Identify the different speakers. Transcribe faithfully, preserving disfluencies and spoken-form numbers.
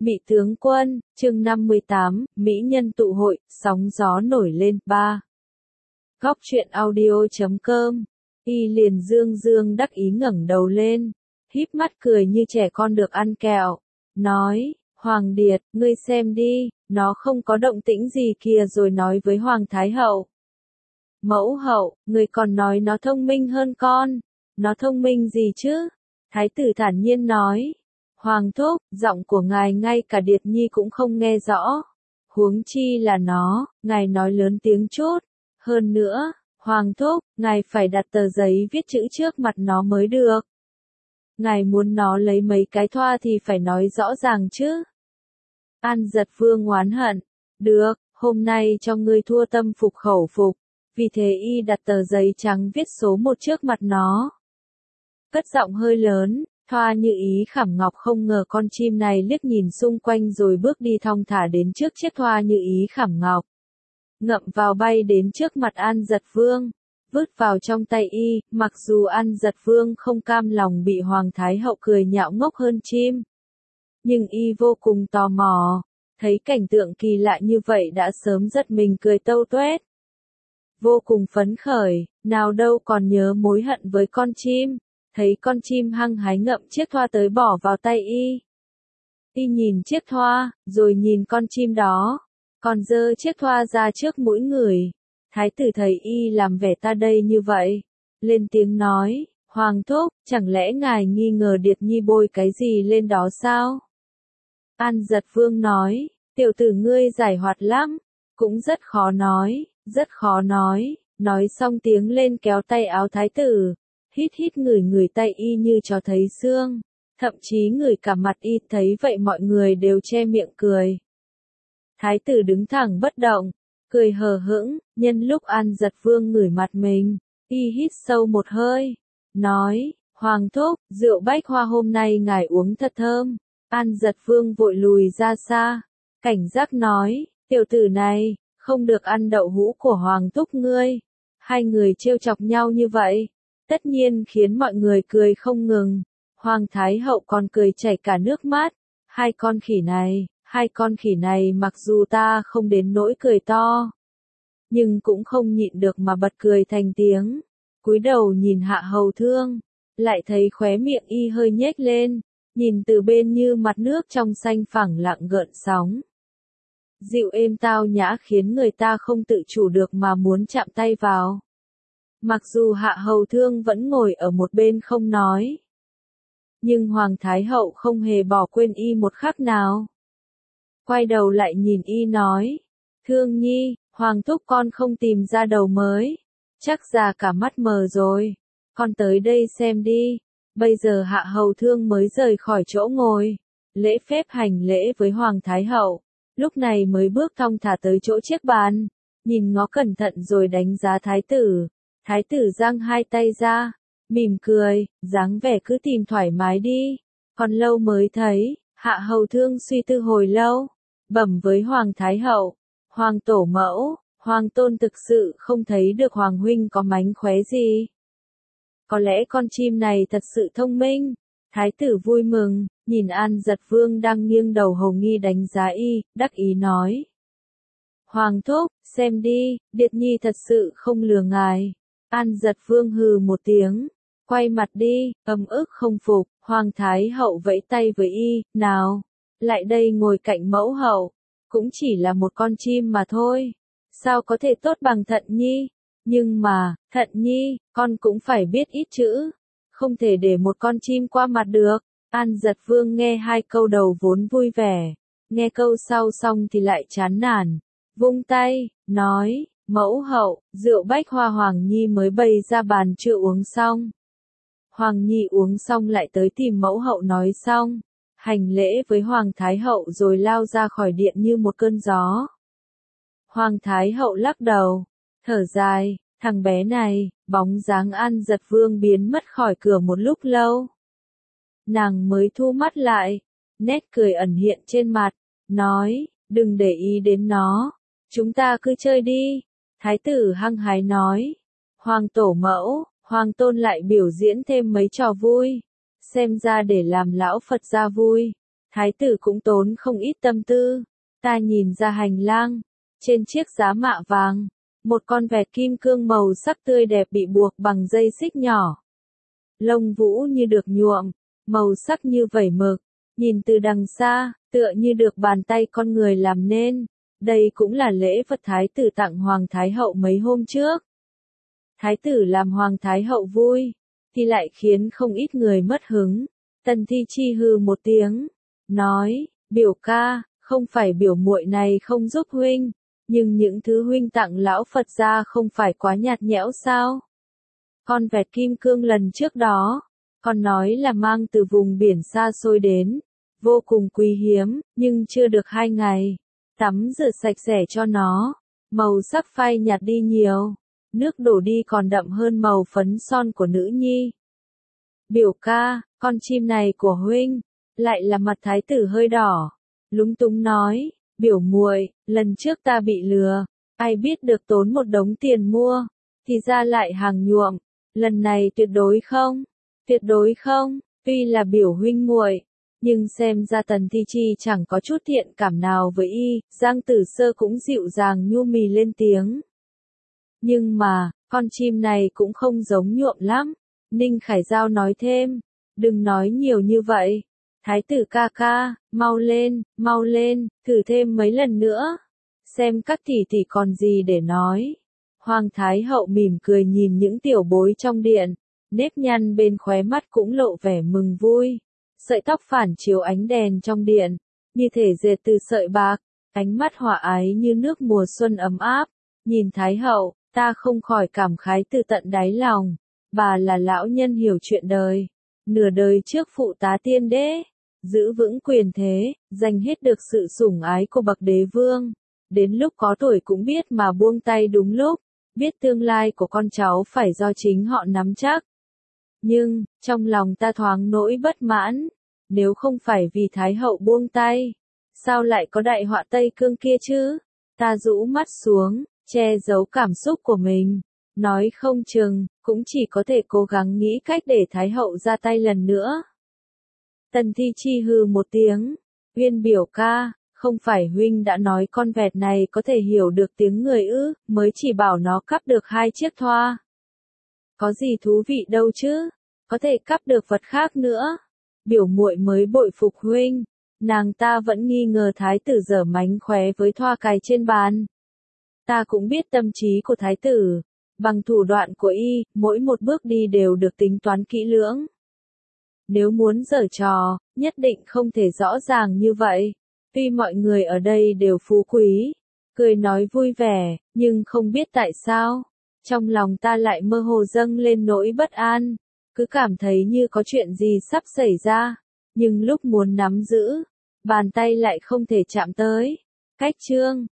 Speaker 1: Mị tướng quân, chương năm mươi tám, Mỹ nhân tụ hội, sóng gió nổi lên, ba. Góc truyện audio chấm com. Y liền dương dương đắc ý ngẩng đầu lên, híp mắt cười như trẻ con được ăn kẹo, nói, Hoàng Điệt, ngươi xem đi, nó không có động tĩnh gì kìa, rồi nói với Hoàng Thái Hậu. Mẫu hậu, ngươi còn nói nó thông minh hơn con, nó thông minh gì chứ? Thái tử thản nhiên nói. Hoàng thúc, giọng của ngài ngay cả Điệt Nhi cũng không nghe rõ. Huống chi là nó, ngài nói lớn tiếng chút. Hơn nữa, Hoàng thúc, ngài phải đặt tờ giấy viết chữ trước mặt nó mới được. Ngài muốn nó lấy mấy cái thoa thì phải nói rõ ràng chứ. An Giật Vương oán hận. Được, hôm nay cho ngươi thua tâm phục khẩu phục. Vì thế y đặt tờ giấy trắng viết số một trước mặt nó. Cất giọng hơi lớn. Thoa Như Ý khảm ngọc không ngờ con chim này liếc nhìn xung quanh rồi bước đi thong thả đến trước chiếc Thoa Như Ý khảm ngọc. Ngậm vào bay đến trước mặt An Giật Vương, vứt vào trong tay y, mặc dù An Giật Vương không cam lòng bị Hoàng Thái Hậu cười nhạo ngốc hơn chim. Nhưng y vô cùng tò mò, thấy cảnh tượng kỳ lạ như vậy đã sớm giật mình cười tâu tuét. Vô cùng phấn khởi, nào đâu còn nhớ mối hận với con chim. Thấy con chim hăng hái ngậm chiếc thoa tới bỏ vào tay y. Y nhìn chiếc thoa, rồi nhìn con chim đó, còn giơ chiếc thoa ra trước mũi người. Thái tử thấy y làm vẻ ta đây như vậy, lên tiếng nói, Hoàng thúc, chẳng lẽ ngài nghi ngờ Điệt Nhi bôi cái gì lên đó sao? An Giật Vương nói, tiểu tử ngươi giải hoạt lắm, cũng rất khó nói, rất khó nói, nói xong tiếng lên kéo tay áo thái tử. Hít hít ngửi ngửi tay y như cho thấy xương, thậm chí ngửi cả mặt y, thấy vậy mọi người đều che miệng cười. Thái tử đứng thẳng bất động, cười hờ hững, nhân lúc An Giật Vương ngửi mặt mình, y hít sâu một hơi, nói, Hoàng thúc, rượu bách hoa hôm nay ngài uống thật thơm. An Giật Vương vội lùi ra xa, cảnh giác nói, tiểu tử này, không được ăn đậu hũ của Hoàng thúc ngươi. Hai người trêu chọc nhau như vậy, tất nhiên khiến mọi người cười không ngừng. Hoàng Thái Hậu còn cười chảy cả nước mắt. Hai con khỉ này, hai con khỉ này mặc dù ta không đến nỗi cười to, nhưng cũng không nhịn được mà bật cười thành tiếng. Cúi đầu nhìn Hạ Hầu Thương, lại thấy khóe miệng y hơi nhếch lên, nhìn từ bên như mặt nước trong xanh phẳng lặng gợn sóng. Dịu êm tao nhã khiến người ta không tự chủ được mà muốn chạm tay vào. Mặc dù Hạ Hầu Thương vẫn ngồi ở một bên không nói, nhưng Hoàng Thái Hậu không hề bỏ quên y một khắc nào. Quay đầu lại nhìn y nói, Thương Nhi, Hoàng thúc con không tìm ra đầu mới, chắc già cả mắt mờ rồi, con tới đây xem đi. Bây giờ Hạ Hầu Thương mới rời khỏi chỗ ngồi, lễ phép hành lễ với Hoàng Thái Hậu, lúc này mới bước thong thả tới chỗ chiếc bàn, nhìn ngó cẩn thận rồi đánh giá thái tử. Thái tử giang hai tay ra, mỉm cười, dáng vẻ cứ tìm thoải mái đi. Còn lâu mới thấy, Hạ Hầu Thương suy tư hồi lâu, bẩm với Hoàng Thái Hậu, Hoàng tổ mẫu, Hoàng tôn thực sự không thấy được Hoàng huynh có mánh khóe gì. Có lẽ con chim này thật sự thông minh. Thái tử vui mừng, nhìn An Giật Vương đang nghiêng đầu hầu nghi đánh giá y, đắc ý nói. Hoàng thúc, xem đi, Điệt Nhi thật sự không lừa ngài. An Giật Vương hừ một tiếng, quay mặt đi, ấm ức không phục. Hoàng Thái Hậu vẫy tay với y, nào, lại đây ngồi cạnh mẫu hậu, cũng chỉ là một con chim mà thôi, sao có thể tốt bằng Thận Nhi, nhưng mà, Thận Nhi, con cũng phải biết ít chữ, không thể để một con chim qua mặt được. An Giật Vương nghe hai câu đầu vốn vui vẻ, nghe câu sau xong thì lại chán nản, vung tay, nói, mẫu hậu, rượu bách hoa Hoàng Nhi mới bày ra bàn chưa uống xong. Hoàng Nhi uống xong lại tới tìm mẫu hậu nói xong, hành lễ với Hoàng Thái Hậu rồi lao ra khỏi điện như một cơn gió. Hoàng Thái Hậu lắc đầu, thở dài, thằng bé này, bóng dáng An Giật Vương biến mất khỏi cửa một lúc lâu. Nàng mới thu mắt lại, nét cười ẩn hiện trên mặt, nói, đừng để ý đến nó, chúng ta cứ chơi đi. Thái tử hăng hái nói, Hoàng tổ mẫu, Hoàng tôn lại biểu diễn thêm mấy trò vui, xem ra để làm lão Phật gia vui. Thái tử cũng tốn không ít tâm tư. Ta nhìn ra hành lang, trên chiếc giá mạ vàng, một con vẹt kim cương màu sắc tươi đẹp bị buộc bằng dây xích nhỏ. Lông vũ như được nhuộm, màu sắc như vẩy mực, nhìn từ đằng xa, tựa như được bàn tay con người làm nên. Đây cũng là lễ vật thái tử tặng Hoàng Thái Hậu mấy hôm trước. Thái tử làm Hoàng Thái Hậu vui, thì lại khiến không ít người mất hứng. Tần Thi Chi hừ một tiếng, nói, biểu ca, không phải biểu muội này không giúp huynh, nhưng những thứ huynh tặng lão Phật gia không phải quá nhạt nhẽo sao? Con vẹt kim cương lần trước đó, con nói là mang từ vùng biển xa xôi đến, vô cùng quý hiếm, nhưng chưa được hai ngày. Tắm rửa sạch sẽ cho nó, màu sắc phai nhạt đi nhiều, nước đổ đi còn đậm hơn màu phấn son của nữ nhi. Biểu ca, con chim này của huynh, lại là mặt thái tử hơi đỏ, lúng túng nói, biểu muội, lần trước ta bị lừa, ai biết được tốn một đống tiền mua, thì ra lại hàng nhuộm, lần này tuyệt đối không, tuyệt đối không, tuy là biểu huynh muội. Nhưng xem ra Tần Thi Chi chẳng có chút thiện cảm nào với y, Giang Tử Sơ cũng dịu dàng nhu mì lên tiếng. Nhưng mà, con chim này cũng không giống nhuộm lắm. Ninh Khải Giao nói thêm, đừng nói nhiều như vậy. Thái tử ca ca, mau lên, mau lên, thử thêm mấy lần nữa. Xem các tỷ tỷ còn gì để nói. Hoàng Thái Hậu mỉm cười nhìn những tiểu bối trong điện, nếp nhăn bên khóe mắt cũng lộ vẻ mừng vui. Sợi tóc phản chiếu ánh đèn trong điện, như thể dệt từ sợi bạc, ánh mắt hòa ái như nước mùa xuân ấm áp. Nhìn Thái Hậu, ta không khỏi cảm khái từ tận đáy lòng. Bà là lão nhân hiểu chuyện đời, nửa đời trước phụ tá tiên đế, giữ vững quyền thế, giành hết được sự sủng ái của bậc đế vương. Đến lúc có tuổi cũng biết mà buông tay đúng lúc, biết tương lai của con cháu phải do chính họ nắm chắc. Nhưng, trong lòng ta thoáng nỗi bất mãn, nếu không phải vì Thái Hậu buông tay, sao lại có đại họa Tây Cương kia chứ? Ta rũ mắt xuống, che giấu cảm xúc của mình, nói không chừng, cũng chỉ có thể cố gắng nghĩ cách để Thái Hậu ra tay lần nữa. Tần Thi Chi hừ một tiếng, Uyên biểu ca, không phải huynh đã nói con vẹt này có thể hiểu được tiếng người ư, mới chỉ bảo nó cắp được hai chiếc thoa. Có gì thú vị đâu chứ, có thể cắp được vật khác nữa. Biểu muội mới bội phục huynh, nàng ta vẫn nghi ngờ thái tử dở mánh khóe với thoa cài trên bàn. Ta cũng biết tâm trí của thái tử, bằng thủ đoạn của y, mỗi một bước đi đều được tính toán kỹ lưỡng. Nếu muốn giở trò, nhất định không thể rõ ràng như vậy. Tuy mọi người ở đây đều phú quý, cười nói vui vẻ, nhưng không biết tại sao, trong lòng ta lại mơ hồ dâng lên nỗi bất an, cứ cảm thấy như có chuyện gì sắp xảy ra, nhưng lúc muốn nắm giữ, bàn tay lại không thể chạm tới. Cách chương